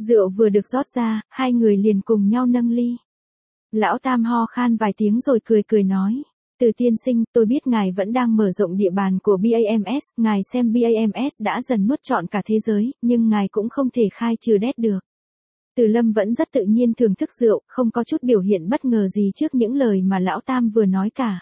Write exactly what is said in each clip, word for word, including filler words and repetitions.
Rượu vừa được rót ra, hai người liền cùng nhau nâng ly. Lão Tam ho khan vài tiếng rồi cười cười nói. Từ tiên sinh, tôi biết ngài vẫn đang mở rộng địa bàn của bê a em ét, ngài xem bê a em ét đã dần nuốt trọn cả thế giới, nhưng ngài cũng không thể khai trừ đét được. Từ Lâm vẫn rất tự nhiên thưởng thức rượu, không có chút biểu hiện bất ngờ gì trước những lời mà Lão Tam vừa nói cả.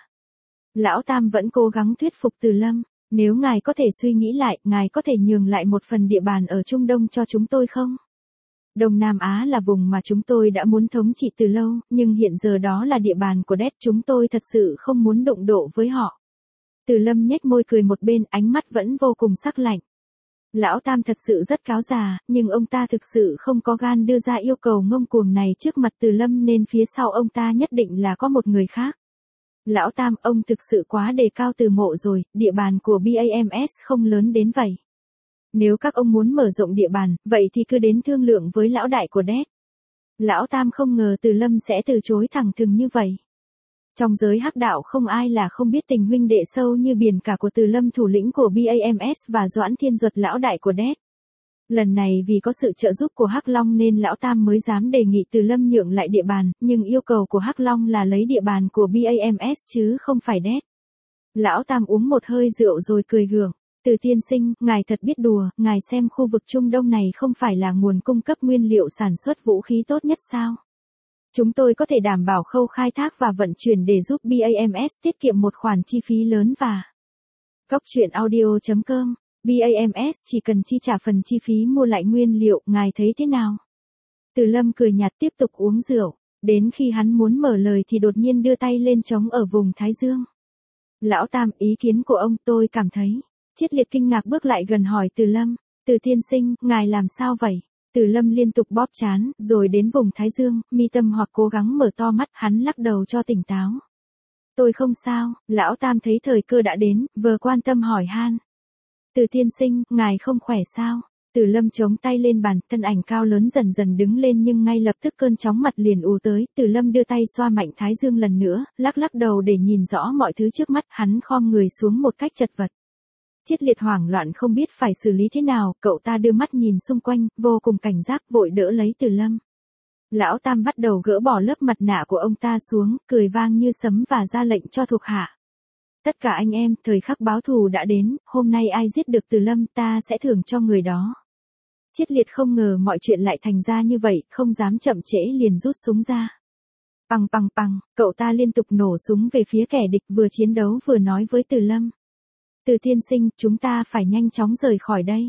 Lão Tam vẫn cố gắng thuyết phục Từ Lâm, nếu ngài có thể suy nghĩ lại, ngài có thể nhường lại một phần địa bàn ở Trung Đông cho chúng tôi không? Đông Nam Á là vùng mà chúng tôi đã muốn thống trị từ lâu, nhưng hiện giờ đó là địa bàn của đét, chúng tôi thật sự không muốn đụng độ với họ. Từ Lâm nhếch môi cười một bên, ánh mắt vẫn vô cùng sắc lạnh. Lão Tam thật sự rất cáo già, nhưng ông ta thực sự không có gan đưa ra yêu cầu ngông cuồng này trước mặt Từ Lâm nên phía sau ông ta nhất định là có một người khác. Lão Tam, ông thực sự quá đề cao Từ Mộ rồi, địa bàn của bê a em ét không lớn đến vậy. Nếu các ông muốn mở rộng địa bàn, vậy thì cứ đến thương lượng với lão đại của đét. Lão Tam không ngờ Từ Lâm sẽ từ chối thẳng thừng như vậy. Trong giới hắc đạo không ai là không biết tình huynh đệ sâu như biển cả của Từ Lâm, thủ lĩnh của bê a em ét, và Doãn Thiên Duật, lão đại của đét. Lần này vì có sự trợ giúp của Hắc Long nên lão Tam mới dám đề nghị Từ Lâm nhượng lại địa bàn, nhưng yêu cầu của Hắc Long là lấy địa bàn của bê a em ét chứ không phải đét. Lão Tam uống một hơi rượu rồi cười gượng. Từ tiên sinh, ngài thật biết đùa, ngài xem khu vực Trung Đông này không phải là nguồn cung cấp nguyên liệu sản xuất vũ khí tốt nhất sao? Chúng tôi có thể đảm bảo khâu khai thác và vận chuyển để giúp bê a em ét tiết kiệm một khoản chi phí lớn và... Cốc truyện audio chấm com, bê a em ét chỉ cần chi trả phần chi phí mua lại nguyên liệu, ngài thấy thế nào? Từ Lâm cười nhạt tiếp tục uống rượu, đến khi hắn muốn mở lời thì đột nhiên đưa tay lên trống ở vùng Thái Dương. Lão Tam, ý kiến của ông tôi cảm thấy... Triết Liệt kinh ngạc bước lại gần hỏi Từ Lâm, Từ tiên sinh, ngài làm sao vậy? Từ Lâm liên tục bóp trán, rồi đến vùng Thái Dương, mi tâm hoặc cố gắng mở to mắt, hắn lắc đầu cho tỉnh táo. Tôi không sao, lão Tam thấy thời cơ đã đến, vừa quan tâm hỏi han. Từ tiên sinh, ngài không khỏe sao? Từ Lâm chống tay lên bàn, thân ảnh cao lớn dần dần đứng lên nhưng ngay lập tức cơn chóng mặt liền ùa tới. Từ Lâm đưa tay xoa mạnh Thái Dương lần nữa, lắc lắc đầu để nhìn rõ mọi thứ trước mắt, hắn khom người xuống một cách chật vật. Triết Liệt hoảng loạn không biết phải xử lý thế nào, cậu ta đưa mắt nhìn xung quanh, vô cùng cảnh giác, vội đỡ lấy Từ Lâm. Lão Tam bắt đầu gỡ bỏ lớp mặt nạ của ông ta xuống, cười vang như sấm và ra lệnh cho thuộc hạ. Tất cả anh em, thời khắc báo thù đã đến, hôm nay ai giết được Từ Lâm ta sẽ thưởng cho người đó. Triết Liệt không ngờ mọi chuyện lại thành ra như vậy, không dám chậm trễ liền rút súng ra. Pằng pằng pằng, cậu ta liên tục nổ súng về phía kẻ địch, vừa chiến đấu vừa nói với Từ Lâm. Từ tiên sinh, chúng ta phải nhanh chóng rời khỏi đây.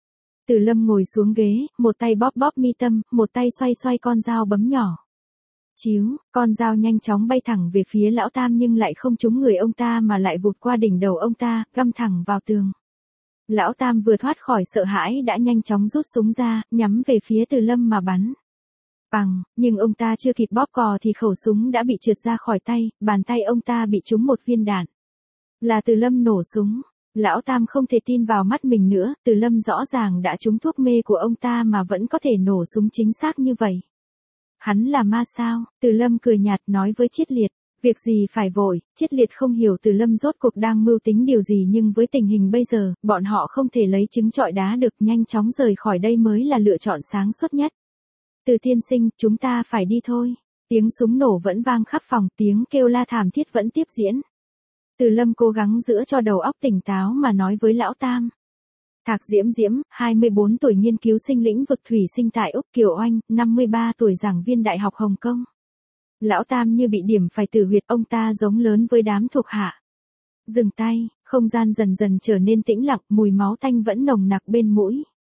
Từ Lâm ngồi xuống ghế, một tay bóp bóp mi tâm, một tay xoay xoay con dao bấm nhỏ. Chíu, con dao nhanh chóng bay thẳng về phía lão Tam nhưng lại không trúng người ông ta mà lại vụt qua đỉnh đầu ông ta, găm thẳng vào tường. Lão Tam vừa thoát khỏi sợ hãi đã nhanh chóng rút súng ra, nhắm về phía Từ Lâm mà bắn. Bằng, nhưng ông ta chưa kịp bóp cò thì khẩu súng đã bị trượt ra khỏi tay, bàn tay ông ta bị trúng một viên đạn. Là Từ Lâm nổ súng. Lão Tam không thể tin vào mắt mình nữa, Từ Lâm rõ ràng đã trúng thuốc mê của ông ta mà vẫn có thể nổ súng chính xác như vậy. Hắn là ma sao? Từ Lâm cười nhạt nói với Triết Liệt, việc gì phải vội. Triết Liệt không hiểu Từ Lâm rốt cuộc đang mưu tính điều gì, nhưng với tình hình bây giờ, bọn họ không thể lấy trứng trọi đá được, nhanh chóng rời khỏi đây mới là lựa chọn sáng suốt nhất. Từ tiên sinh, chúng ta phải đi thôi. Tiếng súng nổ vẫn vang khắp phòng, tiếng kêu la thảm thiết vẫn tiếp diễn. Từ Lâm cố gắng giữ cho đầu óc tỉnh táo mà nói với lão Tam. Thạc Diễm Diễm, hai mươi bốn tuổi, nghiên cứu sinh lĩnh vực thủy sinh tại Úc. Kiều Oanh, năm mươi ba tuổi, giảng viên Đại học Hồng Kông. Lão Tam như bị điểm phải tử huyệt, ông ta giống lớn với đám thuộc hạ. Dừng tay, không gian dần dần trở nên tĩnh lặng, mùi máu tanh vẫn nồng nặc bên mũi.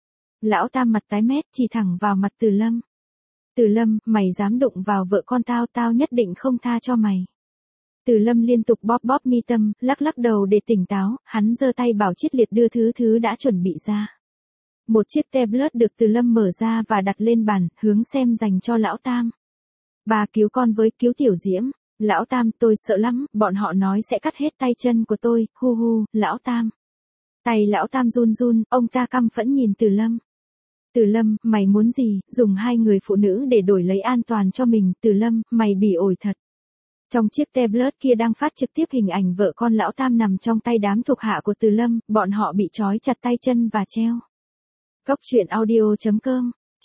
Lão Tam mặt tái mét chỉ thẳng vào mặt Từ Lâm. Từ Lâm, mày dám đụng vào vợ con tao, tao nhất định không tha cho mày. Từ Lâm liên tục bóp bóp mi tâm, lắc lắc đầu để tỉnh táo, hắn giơ tay bảo Triết Liệt đưa thứ thứ đã chuẩn bị ra. Một chiếc tablet được Từ Lâm mở ra và đặt lên bàn, hướng xem dành cho lão Tam. Bà cứu con với, cứu Tiểu Diễm. Lão Tam, tôi sợ lắm, bọn họ nói sẽ cắt hết tay chân của tôi, hu hu, lão Tam. Tay lão Tam run run, ông ta căm phẫn nhìn Từ Lâm. Từ Lâm, mày muốn gì, dùng hai người phụ nữ để đổi lấy an toàn cho mình. Từ Lâm, mày bỉ ổi thật. Trong chiếc tablet kia đang phát trực tiếp hình ảnh vợ con lão Tam nằm trong tay đám thuộc hạ của Từ Lâm, bọn họ bị trói chặt tay chân và treo. Cốc truyện audio chấm com